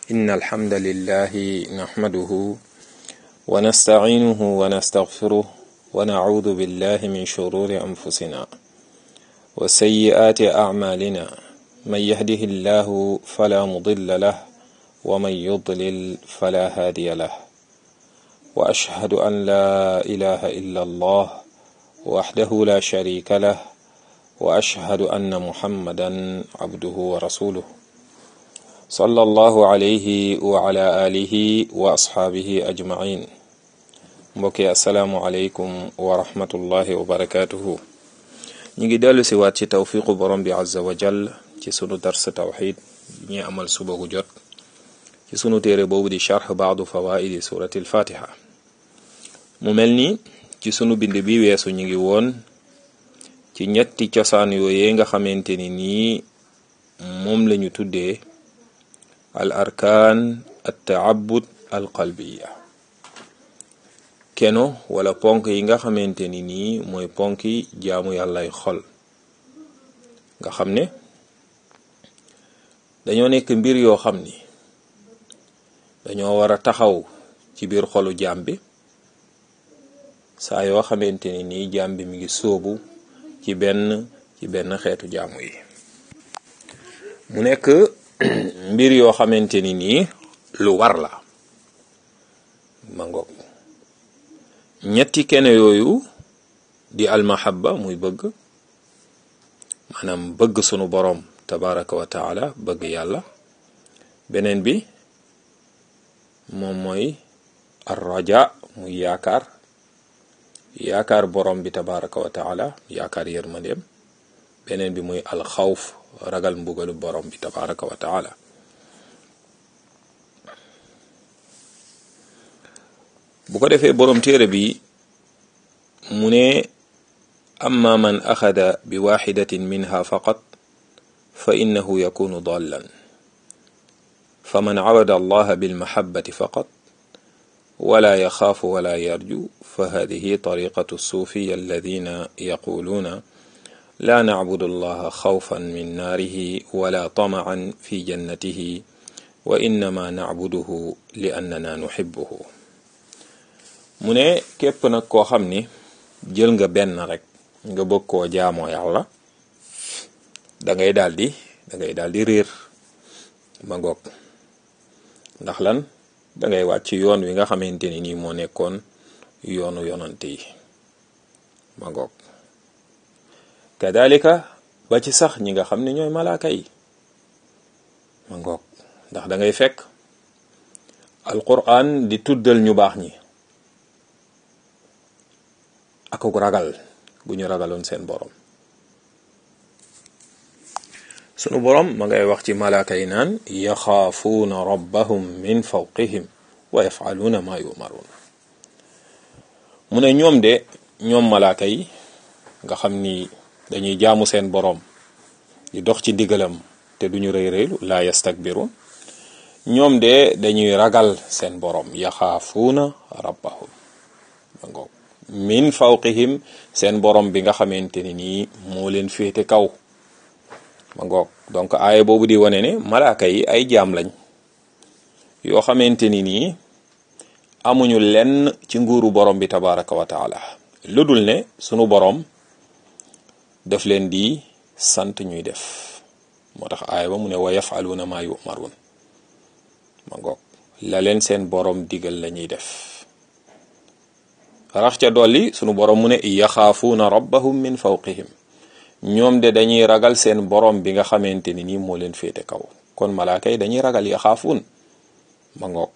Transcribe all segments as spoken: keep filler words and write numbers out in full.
إن الحمد لله نحمده ونستعينه ونستغفره ونعوذ بالله من شرور أنفسنا وسيئات أعمالنا من يهده الله فلا مضل له ومن يضلل فلا هادي له وأشهد أن لا إله إلا الله وحده لا شريك له وأشهد أن محمدا عبده ورسوله صلى الله عليه وعلى آله وأصحابه أجمعين mbokki assalaamu aleykum wa rahmatullahi wa barakatuhu ñi ngi dellu si waat ci tawfiqu borom bi azza wa jall ci sunu dars tawxid ñi amal suba gu jot ci sunu téere boobu di charx baadu fawaidi surati alfatiha mu mel ni ci sunu bind bi weesu ñu ngi woon ci ñetti cosaan yooyee nga xamante ni nii moom lañu tuddee al arkaan at taabud al qalbiya keno wala ponk yi nga xamante ni nii mooy ponki jaamu yàllay xol nga xam ne dañoo nekk mbir yoo xam ni dañoo war a taxaw ci biir xolu jaam bi saa yoo xamante ni nii jaam bi mi ngi sóobu ci benn ci benn xeetu jaamu yi mu nekk mbir yoo xamante ni nii lu war la ma ngoog ñetti kene yooyu di almahabba muy bëgg maanaam bëgg sunu boroom tabaraka wa taala bëgg yàlla beneen bi moom mooy arraja muy yaakaar yaakaar boroom bi tabaraka wa taala yaakaar yërmandeem beneen bi muy alxawf ragal mbugalu boroom bi tabaraka wa taala bu ko defee boroom téere bi mu ne amma man axada bi waxidatin minha faqat fa innahu yakunu dallan fa man cabada allaha bilmahabati faqat wala yaxaafu wala yarju fa hadihi tariqatu suufiya alladina yaquluuna la nacbudu allaha xawfan min naarihi wala tamacan fi jannatihi wa innama nacbuduhu li annana nuxibuhu mu ne képp nag koo xam ni jël nga benn rek nga bëgg koo jaamoo yàlla da ngay daldi da ngay daldi réer ma ngoog ndax lan da ngay wàcc yoon wi nga xamante ni nii moo nekkoon yoonu yonante yi ma ngoog kadalika ba ci sax ñi nga xam ne ñooy malaaka yi ma ngoog ndax da ngay fekk alquran di tuddal ñu baax ñi akuk ragal gu ñu ragaloon seen borom sunu borom ma ngay wax ci malaaka yi naan yaxaafuuna rabbahum min fawqihim wa yafaluuna ma yumaruun mu ne ñoom de ñoom malaaka yi nga xam ni dañuy jaamu seen borom di dox ci ndigalam te duñu rëy rëylu la yastakbiruun ñoom de dañuy ragal seen borom yaxaafuuna rabbahum ma ngoog min fawqihim seen borom bi nga xamante ni nii moo leen féete kaw ma ngoog donc aaya boobu di wane ne malaaka yi ay jaam lañ yoo xamante ni nii amuñu lenn ci nguuru borom bi tabaraka wa taala lu dul ne sunu borom daf leen di sant ñuy def moo tax aaya ba mu ne wa yafaluuna ma yumaruun ma ngoog la leen seen borom digal la ñuy def rax ca dolli sunu borom mu ne yaxaafuuna rabbahum min fawqihim ñoom de dañuy ragal seen borom bi nga xamante ni nii moo leen féete kaw kon malaaka yi dañuy ragal yaxaafuun ma ngoog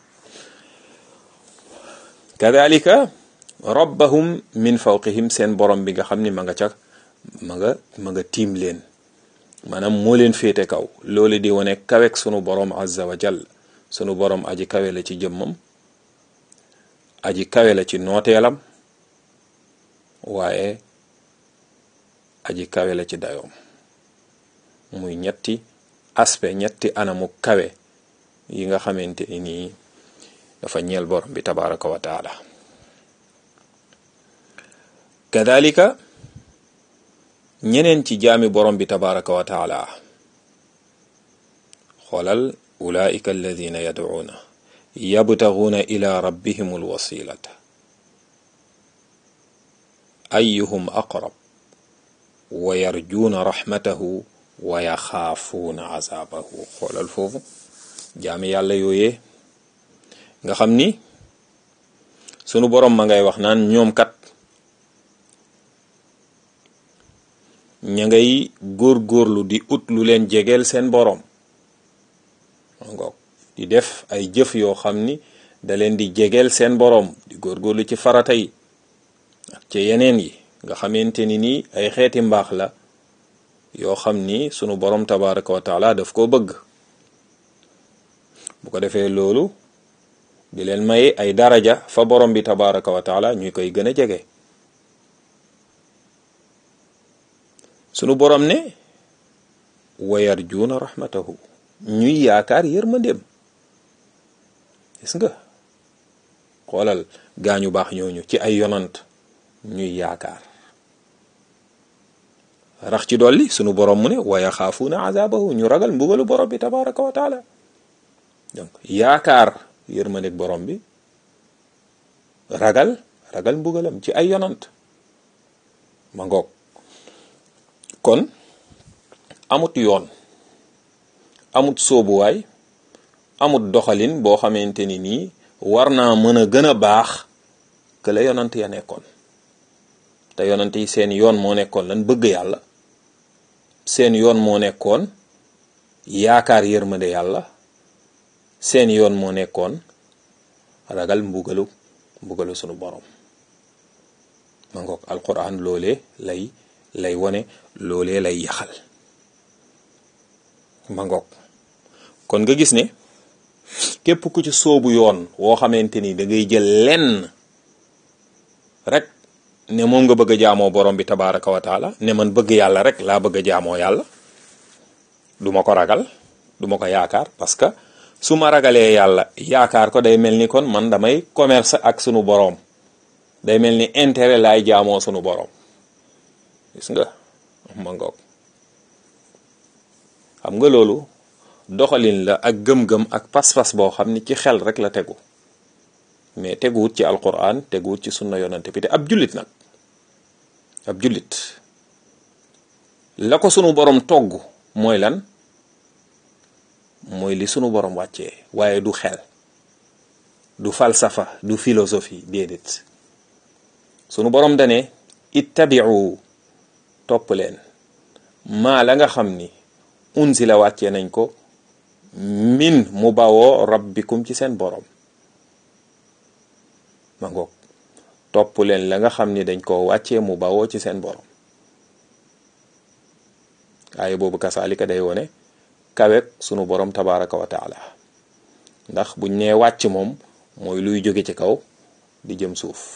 kadalika rabbahum min fawqihim seen borom bi nga xam ni ma nga ca ma nga ma nga tiim leen maanaam moo leen féete kaw loolu di wane kawek sunu borom azza wa jall sunu borom aji kawe la ci jëmmam aji kawe la ci nooteelam waaye aji kawe la ci dayoom muy ñetti aspect ñetti anamu kawe yi nga xamante ni nii dafa ñeel borom bi tabaraka wa taala kadalika ñeneen ci jaami borom bi tabaraka wa taala xoolal ulaika alladina yad'uuna yabtaguuna ila rabbihim alwasilata ayyuhum aqrab wa yarjuuna rahmatahu wa yaxaafuuna azabahu. xoolal foofu jaami yàlla yooyee nga xam ni sunu borom ma ngay wax naan ñoom kat ña ngay góor-góorlu di ut lu leen jegeel seen borom ngoog di def ay jëf yoo xam ni da leen di jegeel seen borom, di góor-góorlu ci farata yi ak ci yeneen yi nga xamante ni nii ay xeeti mbaax la yoo xam ni sunu borom tabaraka wa taala daf koo bëgg. bu ko defee loolu di leen may ay daraja fa borom bi tabaraka wa taala ñuy koy gën a jege. sunu borom ne wa yarjuuna rahmatahu, ñuy yaakaar yërmandeem. gis nga xoolal gaañu baax ñooñu ci ay yonant ñuy yaakaar. rax ci dolli sunu borom mu ne wa yaxaafuuna azabahu, ñu ragal mbugalu borom bi tabaraka wa taala. donc yaakaar yërmandeeg borom bi, ragal ragal mbugalam ci ay yonant ma ngoog. kon amut yoon, amut soobuwaay, amut doxalin boo xamante ni nii war naa mën a gën a baax que la yonant ya nekkoon. te yonant yi seen yoon moo nekkoon lan bëgg yàlla, seen yoon moo nekkoon yaakaar yërmande yàlla, seen yoon moo nekkoon ragal mbugalu mbugalu sunu borom ma ngoog. alquran loolee lay lay wone, loolee lay yaxal ma ngoog. kon nga gis ne képp ku ci soobu yoon woo xamante ni da ngay jël lenn rek ne moom nga bëgg a jaamoo borom bi tabaraka wa taala, ne man bëgg yàlla rek laa bëgg a jaamoo yàlla, du ma ko ragal, du ma ko yaakaar, parce que su ma ragalee yàlla yaakaar ko day mel ni kon man damay commerce ak sunu borom, day mel ni intérêt laay jaamoo sunu borom. gis nga ma ngoog. xam nga loolu doxalin la ak gëm-gëm ak pas-pas boo xam ni ci xel rek la tegu, mais teguwut ci alquran, teguwut ci sunna yonante bi. te ab jullit nag, ab jullit la ko sunu borom togg mooy lan? mooy li sunu borom wàccee, waaye du xel, du falsafa, du philosophie, déedéet. sunu borom dane ittabi'u, topp leen, maa la nga xam ni unzila wàccee nañ ko min mu bawoo rabbikum ci seen borom ma ngoog. topp leen la nga xam ni dañ ko wàccee mu bawoo ci seen borom. aaya boobu kasaalika day wone kawek sunu borom tabaraka wa taala, ndax buñ nee wàcc moom mooy luy jóge ci kaw di jëm suuf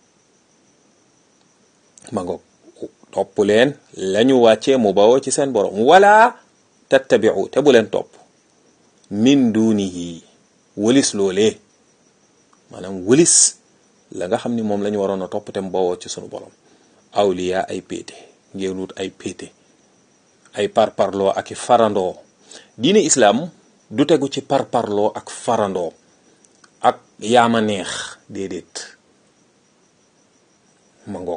ma ngoog. topp leen lañu wàccee mu bawoo ci seen borom, wala tattabi'u, te bu leen topp min dunihi, wëlis loolee, maanaam wëlis la nga xam ni moom la ñu waroon a topp te mu bawoo ci sunu borom. awliya, ay péete, ngeen wut ay péete, ay parparloo ak i farandoo. diine islam du tegu ci parparloo ak farandoo ak yaama neex, déedéet ma ngoog.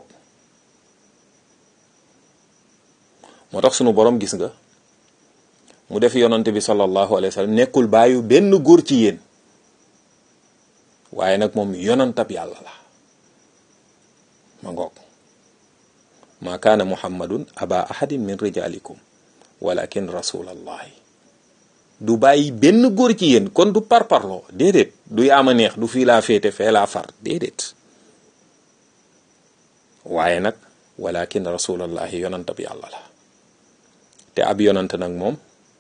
moo tax sunu borom gis nga mu def yonante bi sallallahu alayhi wa sallam nekkul bàyyu benn góor ci yéen, waaye nag moom yonantab yàlla la ma ngoog. ma kaana muhammadun aba ahadin min rijalikum walakin rasulallahi. du bàyyi benn góor ci yéen, kon du parparloo, déedéet. du yaama neex, du fii laa féete fee laa far, déedéet. waaye nag walakin rasulallahi yonantab yàlla la. te ab yonant nag moom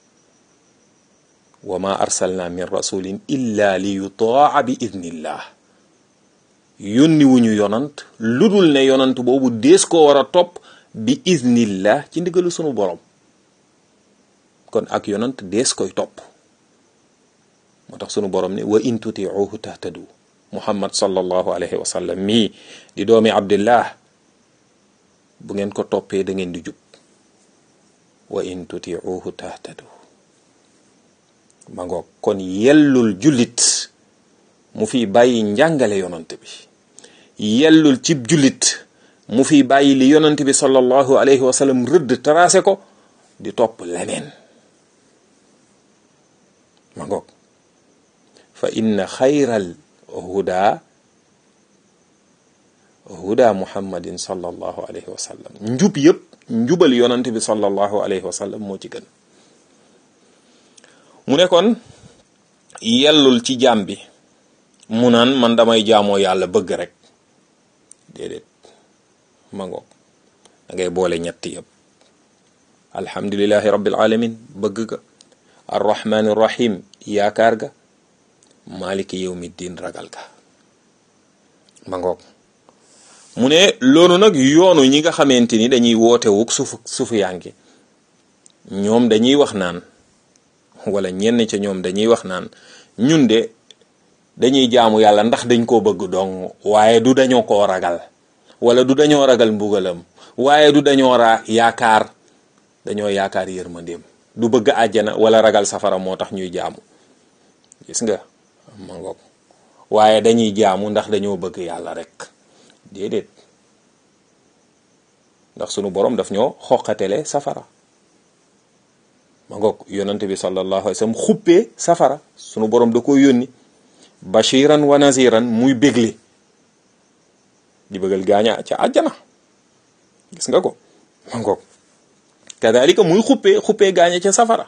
wa ma arsalna min rasulin illa li yutaa bi idnillah, yónni wuñu yonant lu dul ne yonant boobu dees ko war a topp bi idnillah, ci ndigalu sunu borom. kon ak yonant dees koy topp. moo tax sunu borom ne wa in tuti'uhu tahtadu. muhammad sallallahu alayhi wa sallam mii di doomi abdillah, bu ngeen ko toppee da ngeen di jub. wa in tuti'uhu tahtadu. ma ngoog kon yellul jullit mu fi bàyyi njàngale yonant bi, yellul cib jullit mu fi bàyyi li yonant bi sallallahu alayhi wa sallam rëdd tracé ko di topp leneen. ma ngoog fa inna xayral huda huda muhammadin sallallahu alayhi wa sallam. njub yëpp njubal yonant bi sallallahu alayhi wa sallam moo ci gën. mu ne kon yellul ci jaam bi mu naan man damay jaamoo yàlla bëgg rek, déedéet. ma ngoog da ngay boole ñett yëpp. alhamdulillahi rabbil alamin bëgg ga, arrahmani rahim yaakaar ga, maliki yawmiddin ragal ga. ma ngoog mu ne loolu nag yoonu ñi nga xamante ni dañuy woote wuk sufu sufu yanki ñoom dañuy wax naan, wala ñenn ca ñoom dañuy wax naan ñun de dañuy jaamu yàlla ndax dañ koo bëgg dong, waaye du dañoo koo ragal, wala du dañoo ragal mbugalam, waaye du dañoo ra yaakaar dañoo yaakaar yërmandeem, du bëgg àjjana wala ragal safara moo tax ñuy jaamu. gis nga ma ngoog waaye dañuy jaamu ndax dañoo bëgg yàlla rek, déedéet. ndax sunu borom daf ñoo xoqatele safara. ma ngoog yonante bi sallallahu alayhi wa sallam xuppee safara, sunu borom da ko yónni bashiran wa naziran muy bégle di bëggal gaaña ca àjjana. gis nga ko ma ngoog kadalika muy xuppee xuppee gaaña ca safara.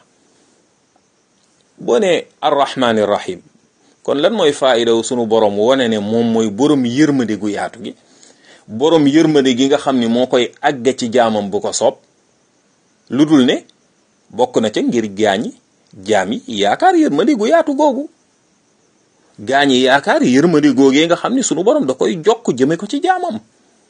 boo ne arrahmani rahim kon lan mooy faayida sunu borom wane ne moom mooy borom yërmande gu yaatu gi, borom yërmande gi nga xam ni moo koy àgga ci jaamam bu ko soob, lu dul ne bokk na ca ngir gaañi jaam yi yaakaar yërmande gu yaatu googu. gaañi yaakaar yërmande googee nga xam ni sunu borom da koy jokk jëme ko ci jaamam.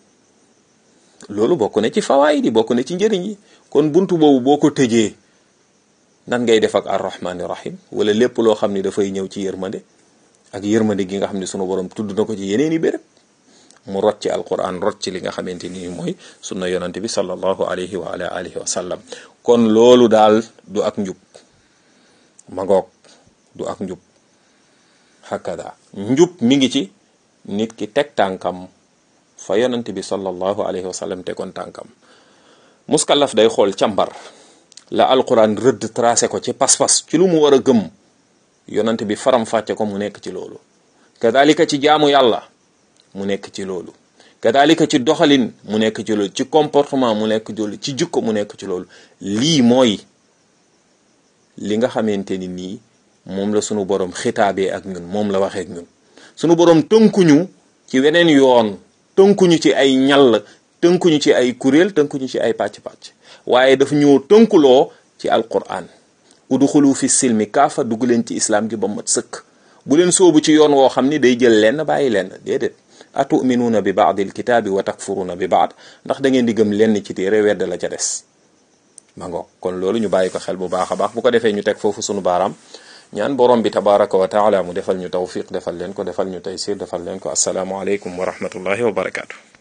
loolu bokk na ci fawaayid yi, bokk na ci njëriñ yi. kon buntu boobu boo ko tëjee nan ngay def ak arrahmani rahim, wala lépp loo xam ni dafay ñëw ci yërmande ak yërmande gi nga xam ni sunu borom tudd na ko ci yeneen i béréb, mu rot ci alquran, rot ci li nga xamante ni mooy sunna yonante bi sallallahu alayhi wa ala alihi wa sallam. kon loolu daal du ak njub. ma ngoog du ak njub. hakada njub mi ngi ci nit ki teg tànkam fa yonante bi sallallahu alayhi wa sallam tegoon tànkam. muskallaf day xool càmbar la alquran rëdd tracé ko ci pas-pas, ci lu mu war a gëm, yonante bi faram fàcce ko mu nekk ci loolu. kadalika ci jaamu yàlla mu nekk ci loolu, kadalika ci doxalin mu nekk ci loolu, ci comportement mu nekk ci loolu, ci jikko mu nekk ci loolu. lii mooy li nga xamante ni nii moom la sunu borom xitaabee ak ñun, moom la waxee ak ñun. sunu borom tënkuñu ci weneen yoon, tënkuñu ci ay ñall, tënkuñu ci ay kuréel, tënkuñu ci ay pàcc-pàcc, waaye daf ñoo tënkuloo ci alquran. udxulu fi silmi kaafa, dugg leen ci islam gi ba mat sëkk. bu leen soobu ci yoon woo xam ni day jël lenn bàyyi lenn, déedéet. atuminuuna bi baadil kitaabi wa takfuruuna bi baad, ndax da ngeen di gëm lenn ci téere wedd la ca des. ma ngoog kon loolu ñu bàyyi ko xel bu baax a baax. bu ko defee ñu teg foofu sunu baaraam, ñaan borom bi tabaraka wa taala mu defal ñu tawfiq, defal leen ko, defal ñu taysir, defal leen ko. assalaamu aleykum wa rahmatullahi wa barakaatu.